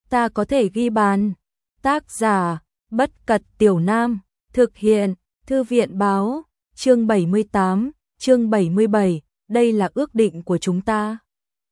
ta có thể ghi bàn. Tác giả, Bất Cật Tiểu Nam, thực hiện, Thư viện báo, chương 78, chương 77, đây là ước định của chúng ta.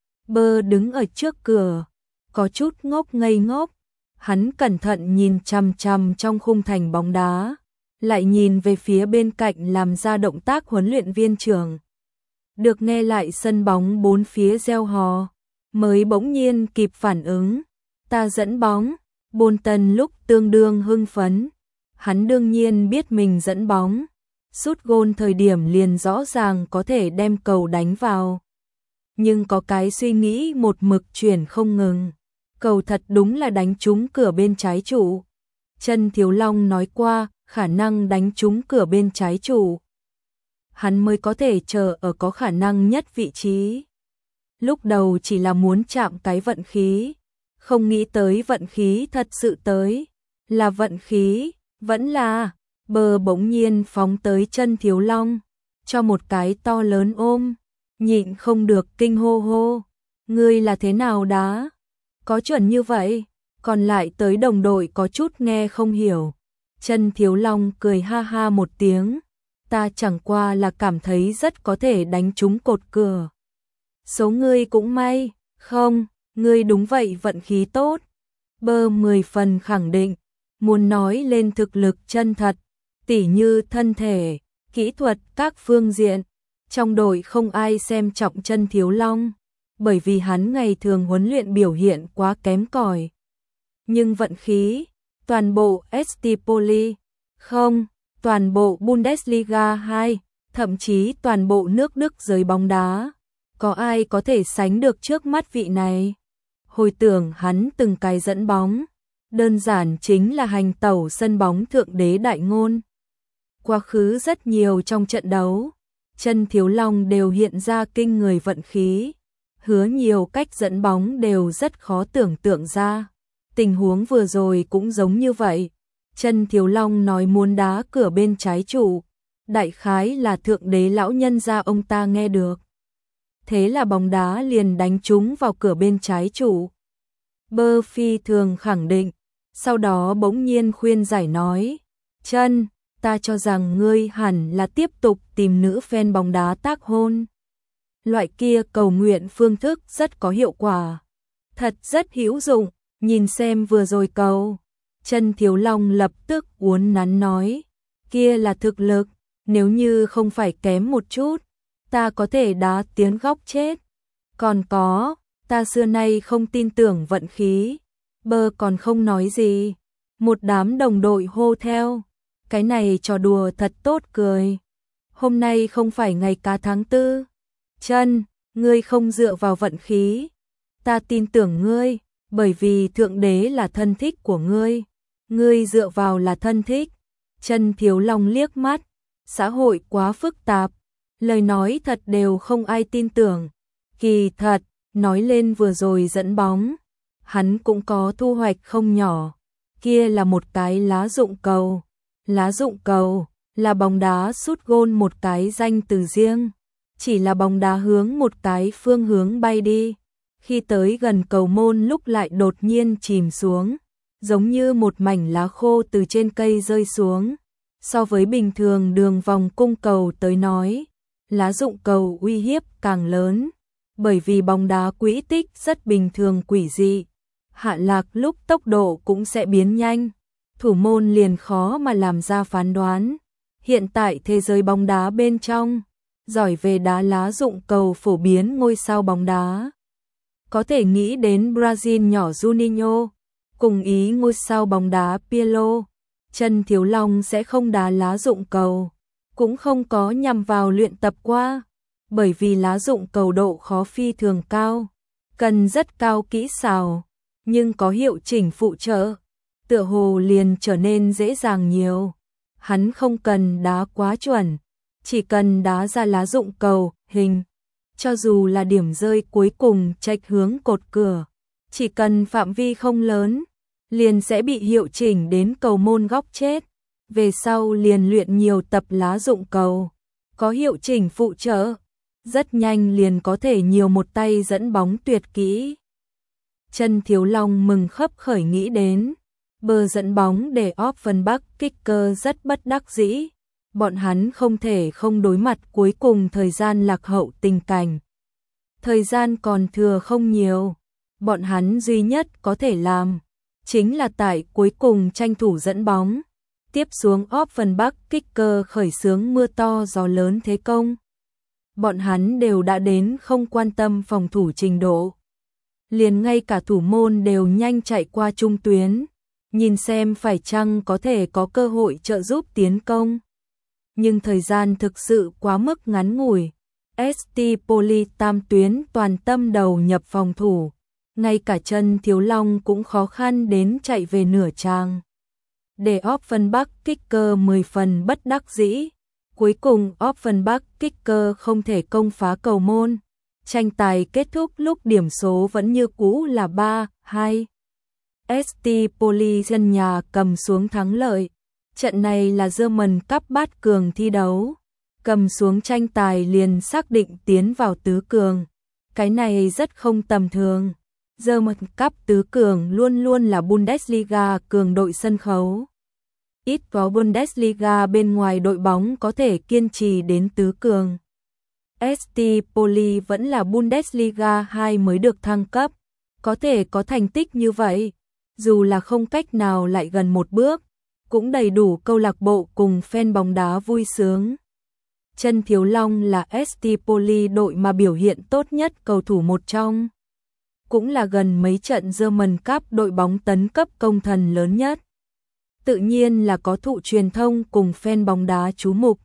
Bơ đứng ở trước cửa, có chút ngốc ngây ngốc, hắn cẩn thận nhìn chằm chằm trong khung thành bóng đá, lại nhìn về phía bên cạnh làm ra động tác huấn luyện viên trưởng. Được nghe lại sân bóng bốn phía reo hò, mới bỗng nhiên kịp phản ứng, ta dẫn bóng. Bolton lúc tương đương hưng phấn, hắn đương nhiên biết mình dẫn bóng, sút gôn thời điểm liền rõ ràng có thể đem cầu đánh vào. Nhưng có cái suy nghĩ một mực chuyển không ngừng, cầu thật đúng là đánh trúng cửa bên trái trụ. Trân Thiếu Long nói qua, khả năng đánh trúng cửa bên trái trụ, hắn mới có thể chờ ở có khả năng nhất vị trí. Lúc đầu chỉ là muốn chạm cái vận khí, không nghĩ tới vận khí thật sự tới, là vận khí, vẫn là, Bơ bỗng nhiên phóng tới Trân Thiếu Long, cho một cái to lớn ôm, nhịn không được kinh hô hô, ngươi là thế nào đá, có chuẩn như vậy, còn lại tới đồng đội có chút nghe không hiểu. Trân Thiếu Long cười ha ha một tiếng, ta chẳng qua là cảm thấy rất có thể đánh trúng cột cửa. Số ngươi cũng may, không, ngươi đúng vậy vận khí tốt. Bơ 10 phần khẳng định, muốn nói lên thực lực chân thật, tỉ như thân thể, kỹ thuật các phương diện. Trong đội không ai xem trọng Trân Thiếu Long, bởi vì hắn ngày thường huấn luyện biểu hiện quá kém cỏi. Nhưng vận khí, toàn bộ ST Poli, không, toàn bộ Bundesliga 2, thậm chí toàn bộ nước Đức giới bóng đá, có ai có thể sánh được trước mắt vị này. Hồi tưởng hắn từng cái dẫn bóng, đơn giản chính là hành tẩu sân bóng thượng đế đại ngôn. Quá khứ rất nhiều trong trận đấu, Trân Thiếu Long đều hiện ra kinh người vận khí, hứa nhiều cách dẫn bóng đều rất khó tưởng tượng ra. Tình huống vừa rồi cũng giống như vậy, Trân Thiếu Long nói muốn đá cửa bên trái trụ, đại khái là thượng đế lão nhân gia ông ta nghe được. Thế là bóng đá liền đánh trúng vào cửa bên trái trụ. Bơ phi thường khẳng định, sau đó bỗng nhiên khuyên giải nói, Trân, ta cho rằng ngươi hẳn là tiếp tục tìm nữ fan bóng đá tác hôn. Loại kia cầu nguyện phương thức rất có hiệu quả, thật rất hữu dụng, nhìn xem vừa rồi cầu. Trân Thiếu Long lập tức uốn nắn nói, kia là thực lực, nếu như không phải kém một chút, ta có thể đá tiến góc chết. Còn có, ta xưa nay không tin tưởng vận khí. Bơ còn không nói gì, một đám đồng đội hô theo, cái này trò đùa thật tốt cười. Hôm nay không phải ngày cá tháng 4. Trân, ngươi không dựa vào vận khí, ta tin tưởng ngươi, bởi vì thượng đế là thân thích của ngươi, ngươi dựa vào là thân thích. Trân Thiếu Long liếc mắt, xã hội quá phức tạp, lời nói thật đều không ai tin tưởng. Kỳ thật, nói lên vừa rồi dẫn bóng, hắn cũng có thu hoạch không nhỏ, kia là một cái lá dụng cầu. Lá dụng cầu là bóng đá sút gôn một cái danh từ riêng, chỉ là bóng đá hướng một cái phương hướng bay đi, khi tới gần cầu môn lúc lại đột nhiên chìm xuống, giống như một mảnh lá khô từ trên cây rơi xuống. So với bình thường đường vòng cung cầu tới nói, lá dụng cầu uy hiếp càng lớn, bởi vì bóng đá quỹ tích rất bình thường quỷ dị, hạ lạc lúc tốc độ cũng sẽ biến nhanh, thủ môn liền khó mà làm ra phán đoán. Hiện tại thế giới bóng đá bên trong, giỏi về đá lá dụng cầu phổ biến ngôi sao bóng đá. Có thể nghĩ đến Brazil nhỏ Juninho, cùng Ý ngôi sao bóng đá Pirlo. Trân Thiếu Long sẽ không đá lá dụng cầu, cũng không có nhằm vào luyện tập qua, bởi vì lá dụng cầu độ khó phi thường cao, cần rất cao kỹ xảo, nhưng có hiệu chỉnh phụ trợ, tựa hồ liền trở nên dễ dàng nhiều. Hắn không cần đá quá chuẩn, chỉ cần đá ra lá dụng cầu, hình, cho dù là điểm rơi cuối cùng chệch hướng cột cửa, chỉ cần phạm vi không lớn, liền sẽ bị hiệu chỉnh đến cầu môn góc chết. Về sau liền luyện nhiều tập lá dụng cầu, có hiệu chỉnh phụ trợ, rất nhanh liền có thể nhiều một tay dẫn bóng tuyệt kỹ. Chân Thiếu Long mừng khấp khởi nghĩ đến. Bờ dẫn bóng để Offenbach kicker rất bất đắc dĩ. Bọn hắn không thể không đối mặt cuối cùng thời gian lạc hậu tình cảnh. Thời gian còn thừa không nhiều. Bọn hắn duy nhất có thể làm chính là tại cuối cùng tranh thủ dẫn bóng. Tiếp xuống Offenbach kicker khởi xướng mưa to gió lớn thế công. Bọn hắn đều đã đến không quan tâm phòng thủ trình độ. Liền ngay cả thủ môn đều nhanh chạy qua trung tuyến, nhìn xem phải chăng có thể có cơ hội trợ giúp tiến công. Nhưng thời gian thực sự quá mức ngắn ngủi. ST Poli tam tuyến toàn tâm đầu nhập phòng thủ. Ngay cả Chân Thiếu Long cũng khó khăn đến chạy về nửa trang. Để Offenbach kicker 10 phần bất đắc dĩ. Cuối cùng Offenbach kicker không thể công phá cầu môn. Tranh tài kết thúc lúc điểm số vẫn như cũ là 3-2. ST Poli sân nhà cầm xuống thắng lợi. Trận này là German Cup bát cường thi đấu. Cầm xuống tranh tài liền xác định tiến vào tứ cường. Cái này rất không tầm thường. German Cup tứ cường luôn luôn là Bundesliga cường đội sân khấu. Ít có Bundesliga bên ngoài đội bóng có thể kiên trì đến tứ cường. ST Poli vẫn là Bundesliga 2 mới được thăng cấp. Có thể có thành tích như vậy, dù là không cách nào lại gần một bước, cũng đầy đủ câu lạc bộ cùng fan bóng đá vui sướng. Chân Thiếu Long là ST Poli đội mà biểu hiện tốt nhất cầu thủ một trong. Cũng là gần mấy trận German Cup đội bóng tấn cấp công thần lớn nhất. Tự nhiên là có thụ truyền thông cùng fan bóng đá chú mục.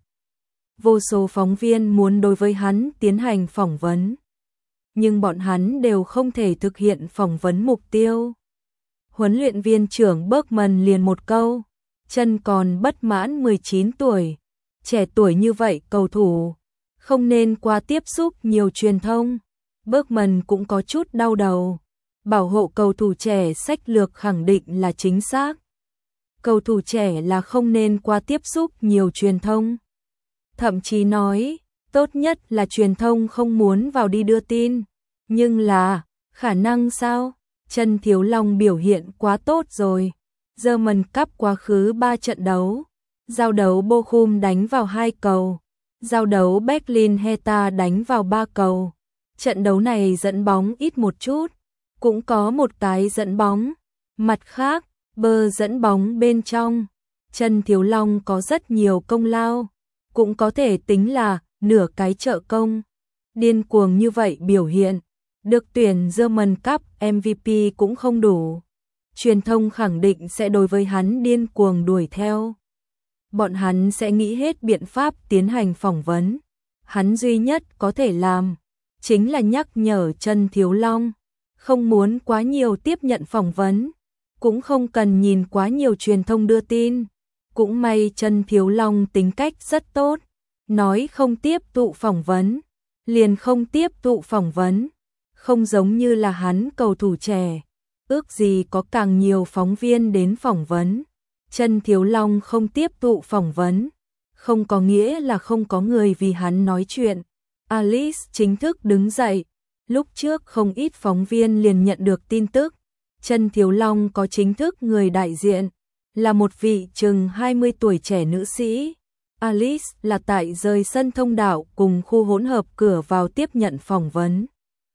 Vô số phóng viên muốn đối với hắn tiến hành phỏng vấn. Nhưng bọn hắn đều không thể thực hiện phỏng vấn mục tiêu. Huấn luyện viên trưởng Bergman liền một câu, Chân còn bất mãn 19 tuổi. Trẻ tuổi như vậy cầu thủ, không nên qua tiếp xúc nhiều truyền thông. Bergman cũng có chút đau đầu. Bảo hộ cầu thủ trẻ sách lược khẳng định là chính xác. Cầu thủ trẻ là không nên qua tiếp xúc nhiều truyền thông. Thậm chí nói, tốt nhất là truyền thông không muốn vào đi đưa tin. Nhưng là, khả năng sao? Chân Thiếu Long biểu hiện quá tốt rồi. German Cup quá khứ 3 trận đấu. Giao đấu Bochum đánh vào 2 cầu. Giao đấu Berlin Hertha đánh vào 3 cầu. Trận đấu này dẫn bóng ít một chút. Cũng có một cái dẫn bóng. Mặt khác, bơ dẫn bóng bên trong. Chân Thiếu Long có rất nhiều công lao. Cũng có thể tính là nửa cái trợ công. Điên cuồng như vậy biểu hiện. Được tuyển German Cup MVP cũng không đủ. Truyền thông khẳng định sẽ đối với hắn điên cuồng đuổi theo. Bọn hắn sẽ nghĩ hết biện pháp tiến hành phỏng vấn. Hắn duy nhất có thể làm chính là nhắc nhở Chân Thiếu Long không muốn quá nhiều tiếp nhận phỏng vấn, cũng không cần nhìn quá nhiều truyền thông đưa tin. Cũng may Chân Thiếu Long tính cách rất tốt, nói không tiếp thụ phỏng vấn, liền không tiếp thụ phỏng vấn, không giống như là hắn cầu thủ trẻ, ước gì có càng nhiều phóng viên đến phỏng vấn. Chân Thiếu Long không tiếp thụ phỏng vấn, không có nghĩa là không có người vì hắn nói chuyện. Alice chính thức đứng dậy, lúc trước không ít phóng viên liền nhận được tin tức, Chân Thiếu Long có chính thức người đại diện, là một vị chừng 20 tuổi trẻ nữ sĩ. Alice là tại rời sân thông đạo cùng khu hỗn hợp cửa vào tiếp nhận phỏng vấn.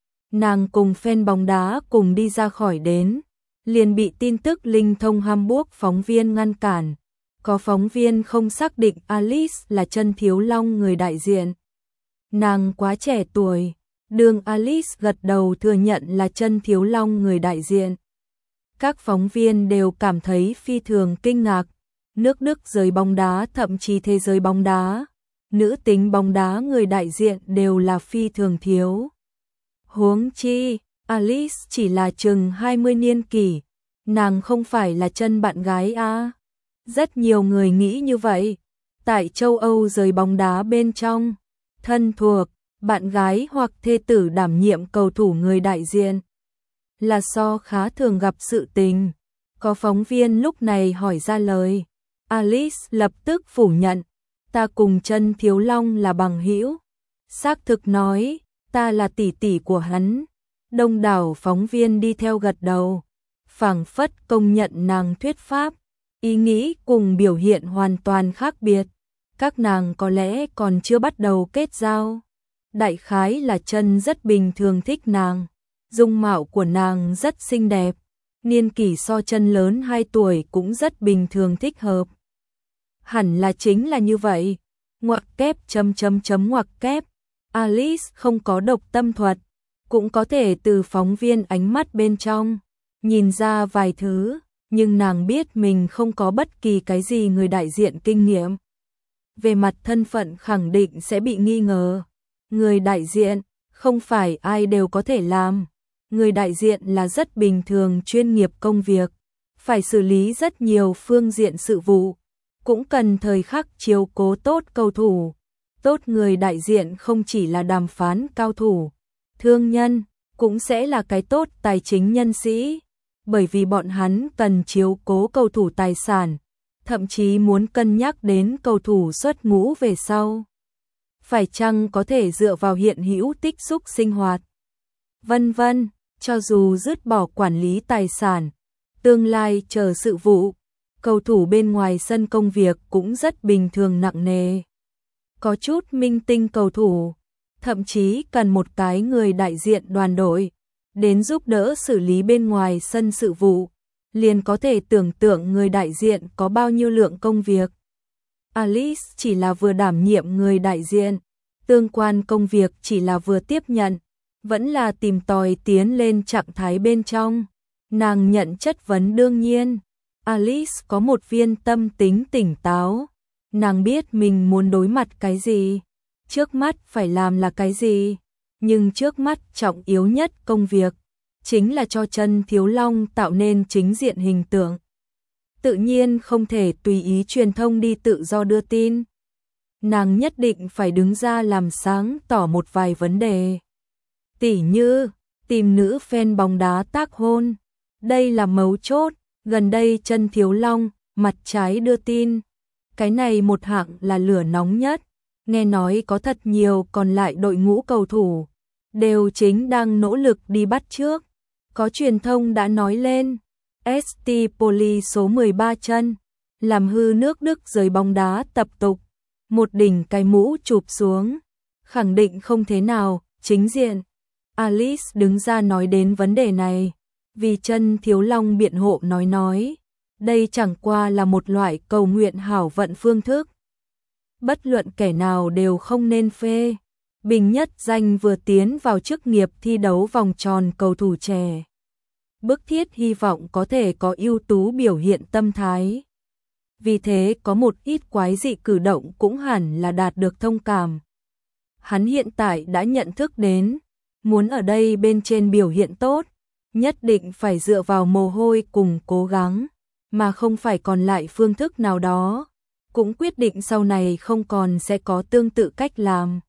Nàng cùng fan bóng đá cùng đi ra khỏi đến, liền bị tin tức linh thông Hamburg phóng viên ngăn cản. Có phóng viên không xác định Alice là Chân Thiếu Long người đại diện. Nàng quá trẻ tuổi, đường Alice gật đầu thừa nhận là Chân Thiếu Long người đại diện. Các phóng viên đều cảm thấy phi thường kinh ngạc. Nước Đức giới bóng đá, thậm chí thế giới bóng đá, nữ tính bóng đá người đại diện đều là phi thường thiếu. Huống chi, Alice chỉ là chừng 20 niên kỷ, nàng không phải là Chân bạn gái à? Rất nhiều người nghĩ như vậy. Tại châu Âu giới bóng đá bên trong, thân thuộc, bạn gái hoặc thê tử đảm nhiệm cầu thủ người đại diện là khá thường gặp sự tình. Có phóng viên lúc này hỏi ra lời, Alice lập tức phủ nhận, ta cùng Chân Thiếu Long là bằng hữu. Xác thực nói, ta là tỷ tỷ của hắn. Đông đảo phóng viên đi theo gật đầu, phảng phất công nhận nàng thuyết pháp, ý nghĩ cùng biểu hiện hoàn toàn khác biệt. Các nàng có lẽ còn chưa bắt đầu kết giao. Đại khái là Chân rất bình thường thích nàng, dung mạo của nàng rất xinh đẹp, niên kỷ so Chân lớn 2 tuổi cũng rất bình thường thích hợp. Hẳn là chính là như vậy. Ngoặc kép ngoặc kép. Alice không có độc tâm thuật, cũng có thể từ phóng viên ánh mắt bên trong nhìn ra vài thứ, nhưng nàng biết mình không có bất kỳ cái gì người đại diện kinh nghiệm. Về mặt thân phận khẳng định sẽ bị nghi ngờ. Người đại diện không phải ai đều có thể làm. Người đại diện là rất bình thường chuyên nghiệp công việc, phải xử lý rất nhiều phương diện sự vụ, cũng cần thời khắc chiếu cố tốt cầu thủ. Tốt người đại diện không chỉ là đàm phán cao thủ, thương nhân, cũng sẽ là cái tốt tài chính nhân sĩ, bởi vì bọn hắn cần chiếu cố cầu thủ tài sản, thậm chí muốn cân nhắc đến cầu thủ xuất ngũ về sau. Phải chăng có thể dựa vào hiện hữu tích xúc sinh hoạt, vân vân, cho dù dứt bỏ quản lý tài sản, tương lai chờ sự vụ, cầu thủ bên ngoài sân công việc cũng rất bình thường nặng nề. Có chút minh tinh cầu thủ, thậm chí cần một cái người đại diện đoàn đội, đến giúp đỡ xử lý bên ngoài sân sự vụ, liền có thể tưởng tượng người đại diện có bao nhiêu lượng công việc. Alice chỉ là vừa đảm nhiệm người đại diện, tương quan công việc chỉ là vừa tiếp nhận, vẫn là tìm tòi tiến lên trạng thái bên trong. Nàng nhận chất vấn đương nhiên. Alice có một viên tâm tính tỉnh táo. Nàng biết mình muốn đối mặt cái gì, trước mắt phải làm là cái gì, nhưng trước mắt trọng yếu nhất công việc chính là cho Chân Thiếu Long tạo nên chính diện hình tượng. Tự nhiên không thể tùy ý truyền thông đi tự do đưa tin. Nàng nhất định phải đứng ra làm sáng tỏ một vài vấn đề. Tỉ như, tìm nữ fan bóng đá tác hôn. Đây là mấu chốt, gần đây Chân Thiếu Long, mặt trái đưa tin. Cái này một hạng là lửa nóng nhất, nghe nói có thật nhiều còn lại đội ngũ cầu thủ, đều chính đang nỗ lực đi bắt chước. Có truyền thông đã nói lên, ST Poli số 13 Chân, làm hư nước Đức giới bóng đá tập tục, một đỉnh cái mũ chụp xuống, khẳng định không thế nào, chính diện. Alice đứng ra nói đến vấn đề này, vì Chân Thiếu Long biện hộ nói. Đây chẳng qua là một loại cầu nguyện hảo vận phương thức. Bất luận kẻ nào đều không nên phê. Bình Nhất Danh vừa tiến vào chức nghiệp thi đấu vòng tròn cầu thủ trẻ. Bức thiết hy vọng có thể có ưu tú biểu hiện tâm thái. Vì thế có một ít quái dị cử động cũng hẳn là đạt được thông cảm. Hắn hiện tại đã nhận thức đến, muốn ở đây bên trên biểu hiện tốt, nhất định phải dựa vào mồ hôi cùng cố gắng, mà không phải còn lại phương thức nào đó, cũng quyết định sau này không còn sẽ có tương tự cách làm.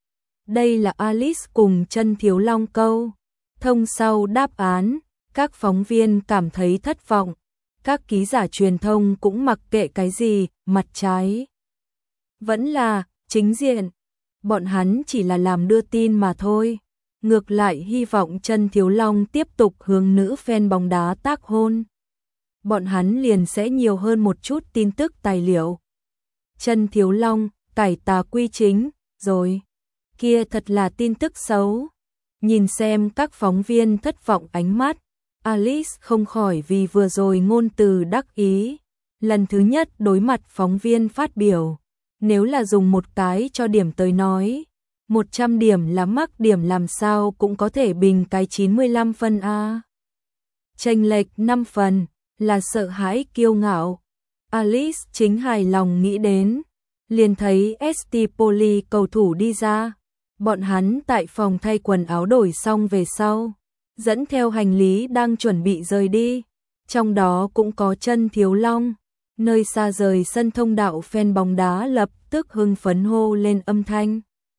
Đây là Alice cùng Chân Thiếu Long câu thông sau đáp án, các phóng viên cảm thấy thất vọng, các ký giả truyền thông cũng mặc kệ cái gì, mặt trái. Vẫn là, chính diện, bọn hắn chỉ là làm đưa tin mà thôi. Ngược lại hy vọng Chân Thiếu Long tiếp tục hướng nữ fan bóng đá tác hôn. Bọn hắn liền sẽ nhiều hơn một chút tin tức tài liệu. Chân Thiếu Long, cải tà quy chính, rồi. Kia thật là tin tức xấu. Nhìn xem các phóng viên thất vọng ánh mắt, Alice không khỏi vì vừa rồi ngôn từ đắc ý. Lần thứ nhất đối mặt phóng viên phát biểu, nếu là dùng một cái cho điểm tới nói, 100 điểm là mắc điểm làm sao cũng có thể bình cái 95 phân a. Chênh lệch 5 phần là sợ hãi kiêu ngạo. Alice chính hài lòng nghĩ đến, liền thấy ST Poli cầu thủ đi ra. Bọn hắn tại phòng thay quần áo đổi xong về sau, dẫn theo hành lý đang chuẩn bị rời đi. Trong đó cũng có Chân Thiếu Long. Nơi xa rời sân thông đạo fan bóng đá lập tức hưng phấn hô lên âm thanh.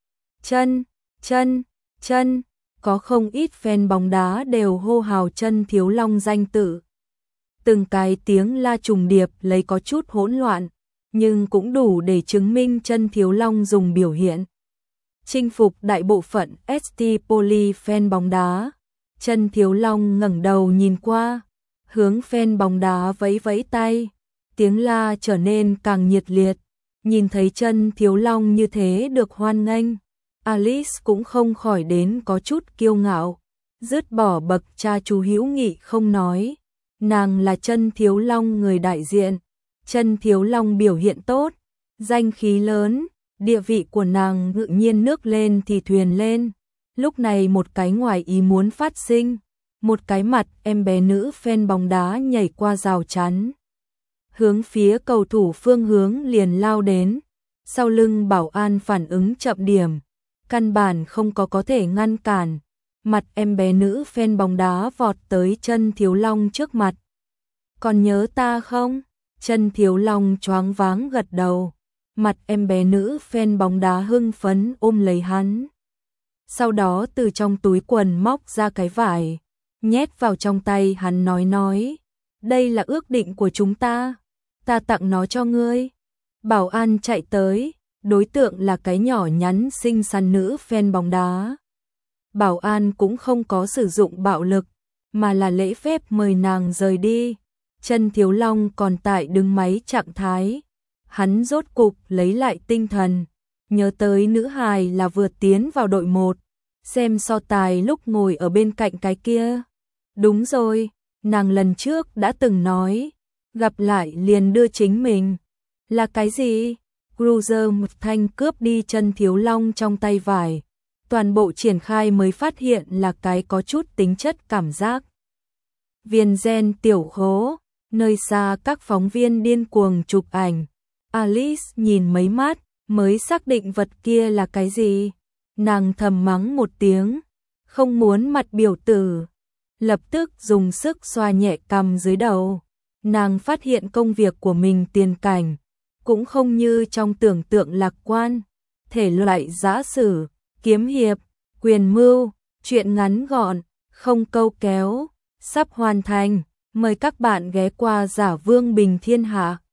Chân, Chân, Chân, có không ít fan bóng đá đều hô hào Chân Thiếu Long danh tự. Từng cái tiếng la trùng điệp lấy có chút hỗn loạn, nhưng cũng đủ để chứng minh Chân Thiếu Long dùng biểu hiện chinh phục đại bộ phận ST Poli fan bóng đá. Chân Thiếu Long ngẩng đầu nhìn qua, hướng fan bóng đá vẫy vẫy tay, tiếng la trở nên càng nhiệt liệt. Nhìn thấy Chân Thiếu Long như thế được hoan nghênh, Alice cũng không khỏi đến có chút kiêu ngạo, dứt bỏ bậc cha chú hữu nghị không nói. Nàng là Chân Thiếu Long người đại diện, Chân Thiếu Long biểu hiện tốt, danh khí lớn, địa vị của nàng tự nhiên nước lên thì thuyền lên. Lúc này một cái ngoài ý muốn phát sinh, một cái mặt em bé nữ fan bóng đá nhảy qua rào chắn, hướng phía cầu thủ phương hướng liền lao đến. Sau lưng bảo an phản ứng chậm điểm, căn bản không có thể ngăn cản. Mặt em bé nữ fan bóng đá vọt tới Chân Thiếu Long trước mặt. Còn nhớ ta không? Chân Thiếu Long choáng váng gật đầu. Mặt em bé nữ fan bóng đá hưng phấn ôm lấy hắn. Sau đó từ trong túi quần móc ra cái vải, nhét vào trong tay hắn nói, đây là ước định của chúng ta tặng nó cho ngươi. Bảo an chạy tới, đối tượng là cái nhỏ nhắn xinh xắn nữ fan bóng đá. Bảo an cũng không có sử dụng bạo lực, mà là lễ phép mời nàng rời đi. Chân Thiếu Long còn tại đứng máy trạng thái, hắn rốt cục lấy lại tinh thần, nhớ tới nữ hài là vừa tiến vào đội 1, xem so tài lúc ngồi ở bên cạnh cái kia. Đúng rồi, nàng lần trước đã từng nói, gặp lại liền đưa chính mình. Là cái gì? Cruiser một thanh cướp đi Chân Thiếu Long trong tay vải. Toàn bộ triển khai mới phát hiện là cái có chút tính chất cảm giác. Viên gen tiểu khố, nơi xa các phóng viên điên cuồng chụp ảnh. Alice nhìn mấy mắt, mới xác định vật kia là cái gì. Nàng thầm mắng một tiếng, không muốn mặt biểu tử. Lập tức dùng sức xoa nhẹ cằm dưới đầu. Nàng phát hiện công việc của mình tiền cảnh, cũng không như trong tưởng tượng lạc quan. Thể loại giã sử, kiếm hiệp, quyền mưu, truyện ngắn gọn, không câu kéo, sắp hoàn thành. Mời các bạn ghé qua Giả Vương Bình Thiên Hạ.